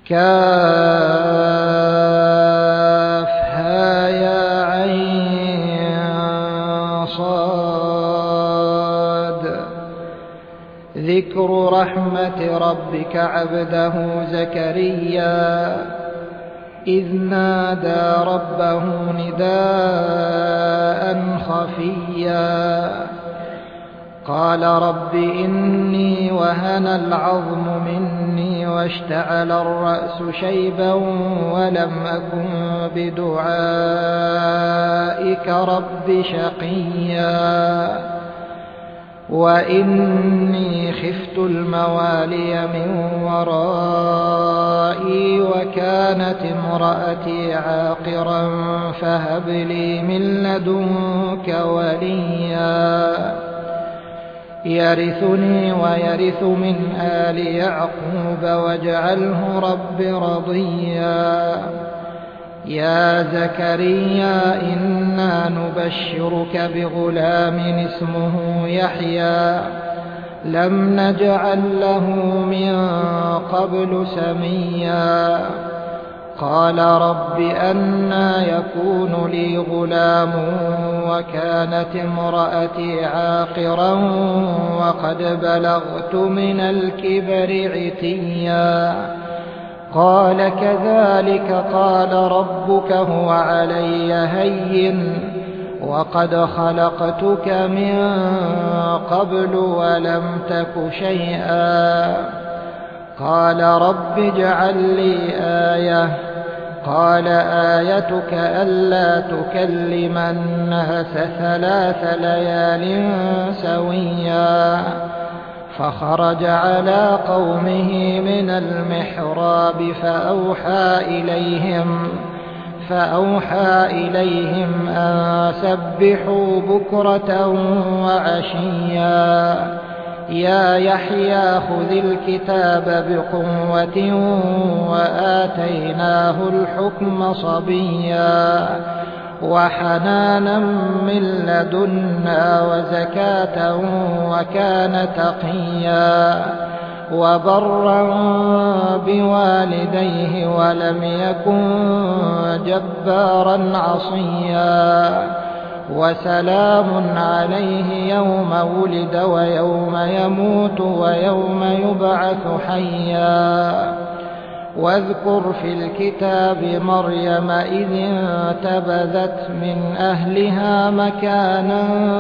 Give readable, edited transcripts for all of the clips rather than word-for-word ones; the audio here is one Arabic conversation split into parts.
كافها يا عين صاد. ذكر رحمة ربك عبده زكريا إذ نادى ربه نداء خفيا قال رب إني وهن العظم مني واشتعل الرأس شيبا ولم أكن بدعائك رب شقيا وإني خفت الموالي من ورائي وكانت امرأتي عاقرا فهب لي من لدنك وليا يرثني ويرث من آل يعقوب واجعله رب رضيا. يا زكريا إنا نبشرك بغلام اسمه يحيى لم نجعل له من قبل سميا قال رب أنى يكون لي غلام وكانت امرأتي عاقرا وقد بلغت من الكبر عتيا قال كذلك قال ربك هو علي هين وقد خلقتك من قبل ولم تك شيئا قال رب اجعل لي آية قال آيتك ألا تكلم الناس 3 ليال سويا فخرج على قومه من المحراب فأوحى إليهم أن سبحوا بكرة وعشيا يا يحيى خذ الكتاب بقوة وآتيناه الحكم صبيا وحنانا من لدنا وزكاة وكان تقيا وبرا بوالديه ولم يكن جبارا عصيا وسلام عليه يوم ولد ويوم يموت ويوم يبعث حيا واذكر في الكتاب مريم إذ انتبذت من أهلها مكانا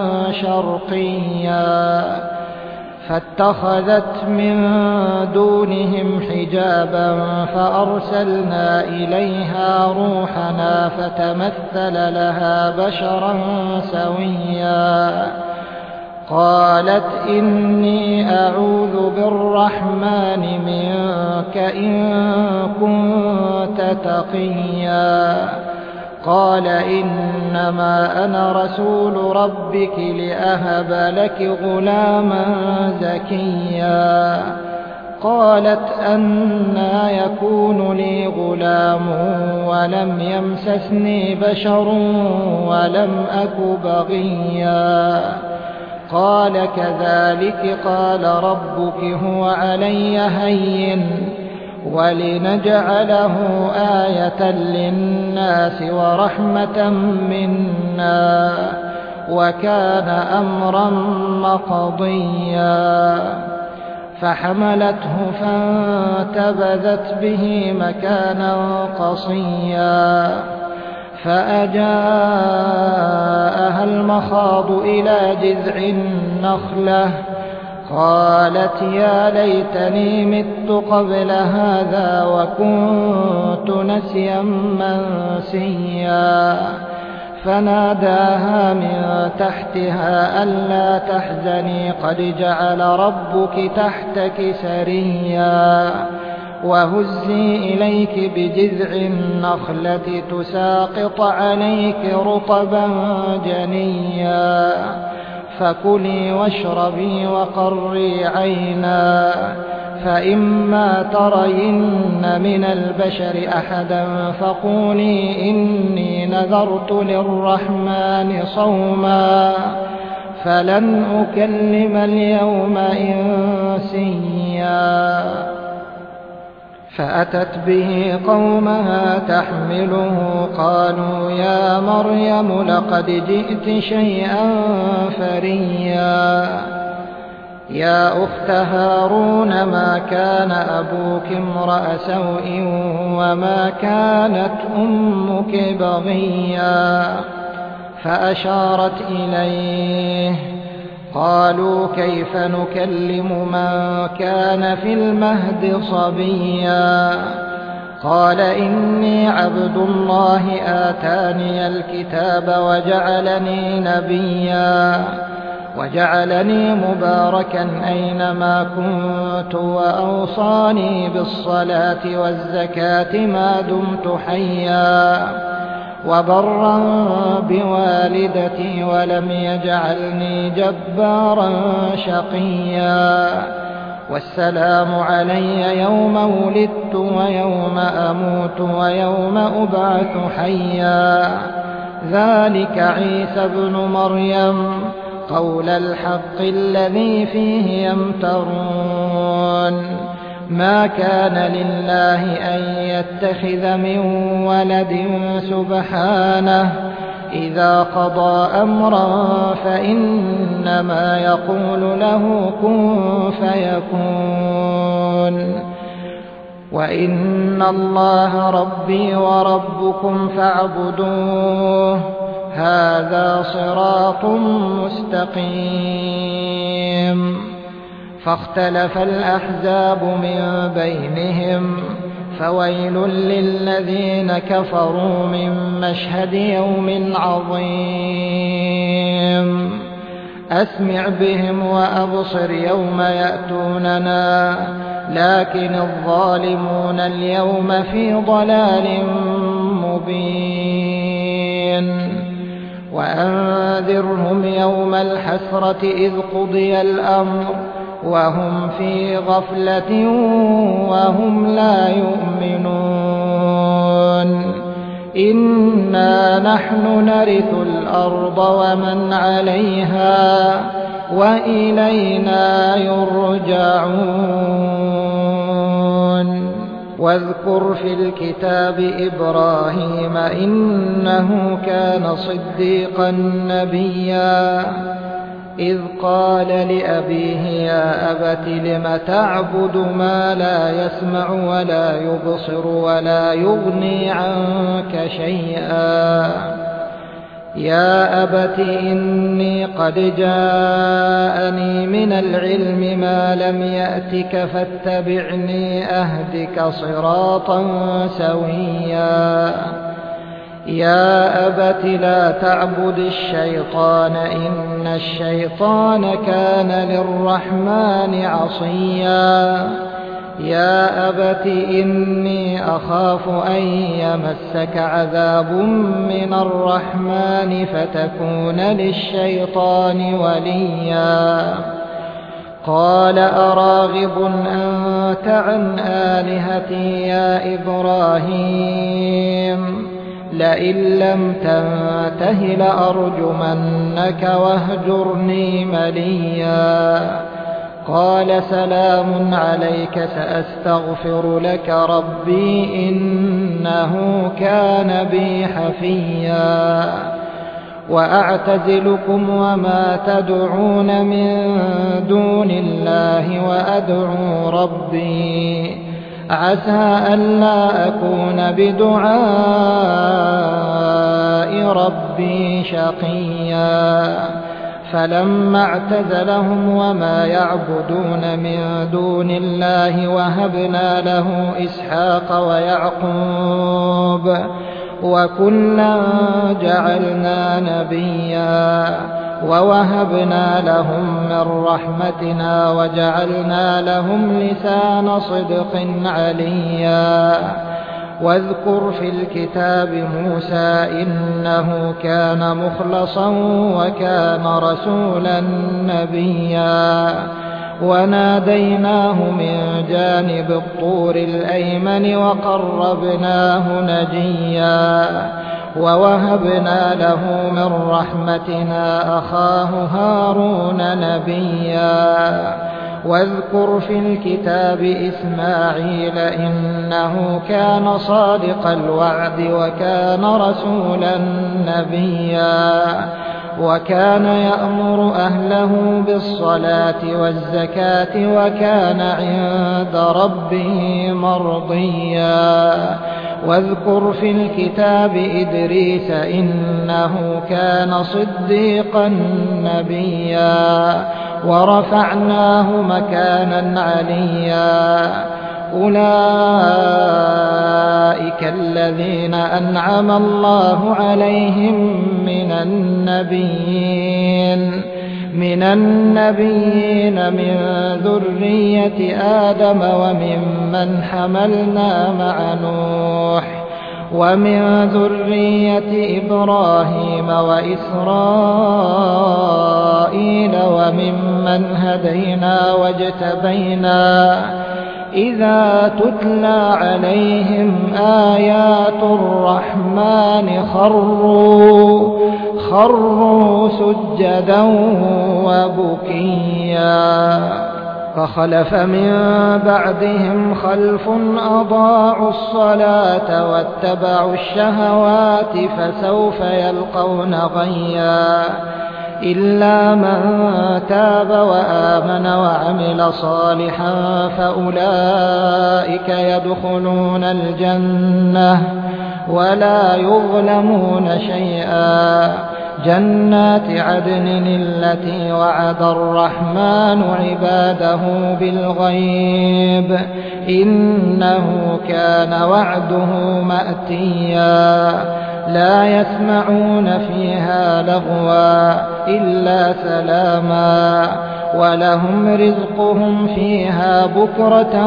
شرقيا فاتخذت من دونهم حجابا فأرسلنا إليها روحنا فتمثل لها بشرا سويا قالت إني أعوذ بالرحمن منك إن كنت تقيا قال إنما أنا رسول ربك لأهب لك غلاما زكيا قالت أنى يكون لي غلام ولم يمسسني بشر ولم أك بغيا قال كذلك قال ربك هو علي هين ولنجعله آية للناس ورحمة منا وكان أمرا مقضيا فحملته فانتبذت به مكانا قصيا فأجاءها المخاض إلى جذع النخلة قالت يا ليتني مت قبل هذا وكنت نسيا منسيا فناداها من تحتها ألا تحزني قد جعل ربك تحتك سريا وهزي إليك بجذع النخلة تساقط عليك رطبا جنيا فكلي واشربي وقري عينا فإما ترين من البشر أحدا فقولي إني نذرت للرحمن صوما فلن أكلم اليوم إنسيا فأتت به قومها تحمله قالوا يا مريم لقد جئت شيئا فريا يا أخت هارون ما كان أبوك امرأ سوء وما كانت أمك بغيا فأشارت إليه قالوا كيف نكلم من كان في المهد صبيا قال إني عبد الله آتاني الكتاب وجعلني نبيا وجعلني مباركا أينما كنت وأوصاني بالصلاة والزكاة ما دمت حيا وبرا بوالدتي ولم يجعلني جبارا شقيا والسلام علي يوم ولدت ويوم أموت ويوم أبعث حيا ذلك عيسى ابن مريم قول الحق الذي فيه يمترون ما كان لله أن يتخذ من ولد سبحانه إذا قضى أمرا فإنما يقول له كن فيكون وإن الله ربي وربكم فاعبدوه هذا صراط مستقيم فاختلف الأحزاب من بينهم فويل للذين كفروا من مشهد يوم عظيم أسمع بهم وأبصر يوم يأتوننا لكن الظالمون اليوم في ضلال مبين وأنذرهم يوم الحسرة إذ قضي الأمر وهم في غفلة وهم لا يؤمنون إنا نحن نرث الأرض ومن عليها وإلينا يرجعون واذكر في الكتاب إبراهيم إنه كان صديقا نبيا إذ قال لأبيه يا أبت لم تعبد ما لا يسمع ولا يبصر ولا يغني عنك شيئا يا أبت إني قد جاءني من العلم ما لم يأتك فاتبعني أهدك صراطا سويا يا أبت لا تعبد الشيطان إن الشيطان كان للرحمن عصيا يا أبت إني أخاف أن يمسك عذاب من الرحمن فتكون للشيطان وليا قال أراغب أنت عن آلهتي يا إبراهيم لئن لم تنته لأرجمنك واهجرني مليا قال سلام عليك سأستغفر لك ربي إنه كان بي حفيا وأعتزلكم وما تدعون من دون الله وأدعو ربي عسى ألا أكون بدعاء ربي شقيا فلما اعتزلهم وما يعبدون من دون الله وهبنا له إسحاق ويعقوب وكلا جعلنا نبيا ووهبنا لهم من رحمتنا وجعلنا لهم لسان صدق عليا واذكر في الكتاب موسى إنه كان مخلصا وكان رسولا نبيا وناديناه من جانب الطور الأيمن وقربناه نجيا ووهبنا له من رحمتنا أخاه هارون نبيا واذكر في الكتاب إسماعيل إنه كان صادق الوعد وكان رسولا نبيا وكان يأمر أهله بالصلاة والزكاة وكان عند ربه مرضيا واذكر في الكتاب إدريس إنه كان صديقا نبيا ورفعناه مكانا عليا أولئك الذين أنعم الله عليهم من النبيين من ذرية آدم وممن حملنا مع نوح ومن ذرية إبراهيم وإسرائيل وممن هدينا واجتبينا إذا تتلى عليهم آيات الرحمن خروا سجدا وبكيا فخلف من بعدهم خلف أضاعوا الصلاة واتبعوا الشهوات فسوف يلقون غيا إلا من تاب وآمن وعمل صالحا فأولئك يدخلون الجنة ولا يظلمون شيئا جنات عدن التي وعد الرحمن عباده بالغيب إنه كان وعده مأتيا لا يسمعون فيها لغوا إلا سلاما ولهم رزقهم فيها بكرة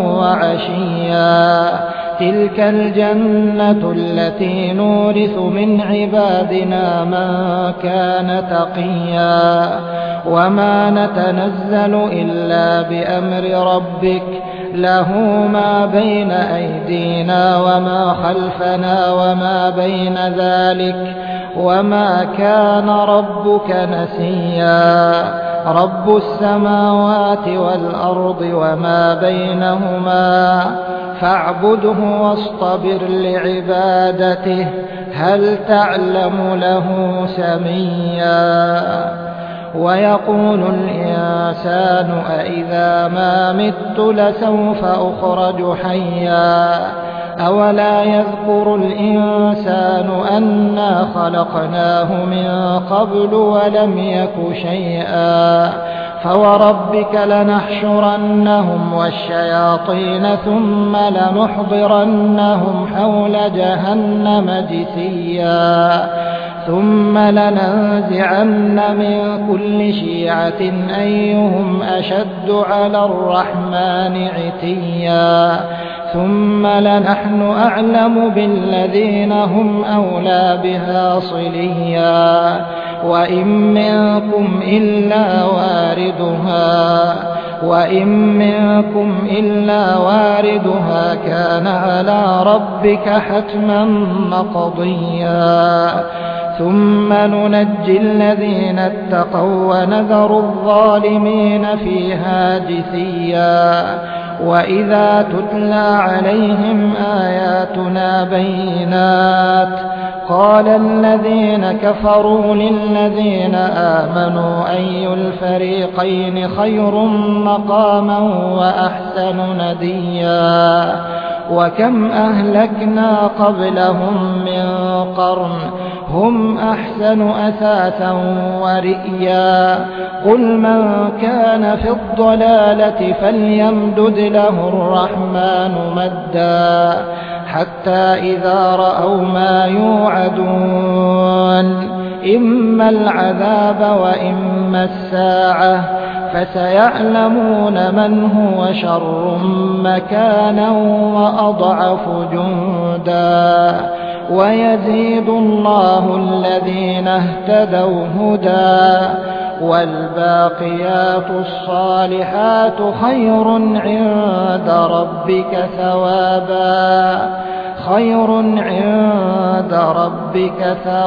وعشيا تلك الجنة التي نورث من عبادنا من كان تقيا وما نتنزل إلا بأمر ربك له ما بين أيدينا وما خلفنا وما بين ذلك وما كان ربك نسيا رب السماوات والأرض وما بينهما فاعبده واصطبر لعبادته هل تعلم له سميا ويقول الإنسان أإذا ما مت لسوف أخرج حيا أولا يذكر الإنسان أنا خلقناه من قبل ولم يك شيئا فوربك لنحشرنهم والشياطين ثم لنحضرنهم حول جهنم جثيا ثم لننزعن من كل شيعة أيهم أشد على الرحمن عتيا ثم لنحن أعلم بالذين هم أولى بها صليا وإن منكم إلا واردها كان على ربك حتما مقضيا ثم ننجي الذين اتقوا ونذر الظالمين فيها جثيا وإذا تتلى عليهم آياتنا بينات قال الذين كفروا للذين آمنوا أي الفريقين خير مقاما وأحسن نديا وكم أهلكنا قبلهم من قرن هم أحسن أثاثا ورئيا قل من كان في الضلالة فليمدد له الرحمن مدا حتى إذا رأوا ما يوعدون إما العذاب وإما الساعة فسيعلمون من هو شر مكانا وأضعف جندا ويزيد الله الذين اهتدوا هدى والباقيات الصالحات خير عند ربك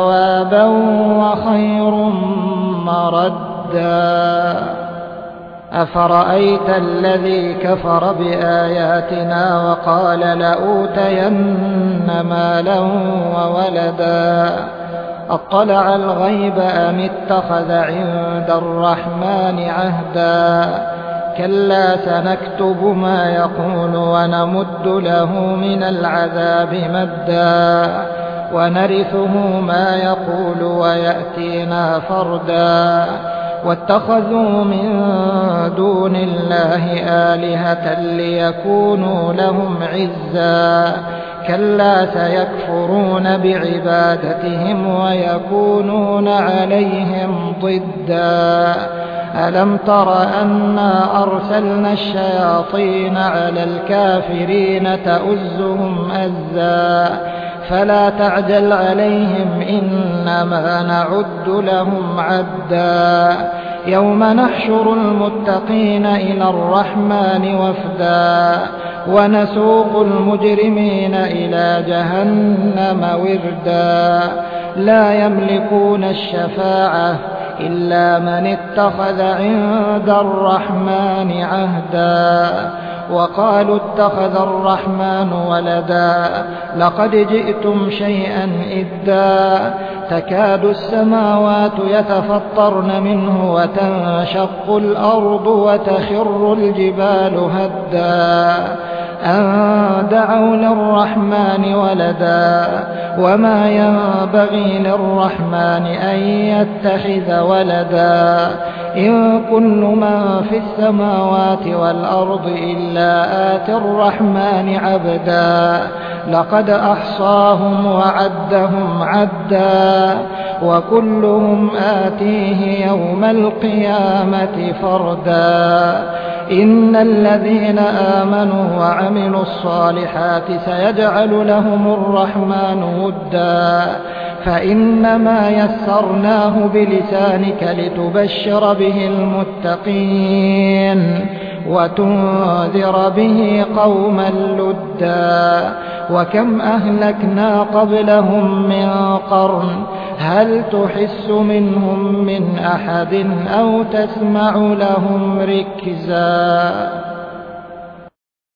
ثوابا وخير مردا. أفرأيت الذي كفر بآياتنا وقال لأوتين مالا وولدا أطلع الغيب أم اتخذ عند الرحمن عهدا كلا سنكتب ما يقول ونمد له من العذاب مدا ونرثه ما يقول ويأتينا فردا واتخذوا من دون الله آلهة ليكونوا لهم عزا كلا سيكفرون بعبادتهم ويكونون عليهم ضدا ألم تر أنا أرسلنا الشياطين على الكافرين تؤزهم أزا فلا تعجل عليهم إنما نعد لهم عدا يوم نحشر المتقين إلى الرحمن وفدا ونسوق المجرمين إلى جهنم وردا لا يملكون الشفاعة إلا من اتخذ عند الرحمن عهدا وقالوا اتخذ الرحمن ولدا لقد جئتم شيئا إدا تكاد السماوات يتفطرن منه وتنشق الأرض وتخر الجبال هدا أن دعوا للرحمن ولدا وما ينبغي للرحمن أن يتخذ ولدا إن كل من في السماوات والأرض إلا آتي الرحمن عبدا لقد أحصاهم وعدهم عدا وكلهم آتيه يوم القيامة فردا إن الذين آمنوا وعملوا الصالحات سيجعل لهم الرحمن ودا فإنما يسرناه بلسانك لتبشر به المتقين وتنذر به قوما لدا وكم أهلكنا قبلهم من قرن هل تحس منهم من أحد أو تسمع لهم ركزا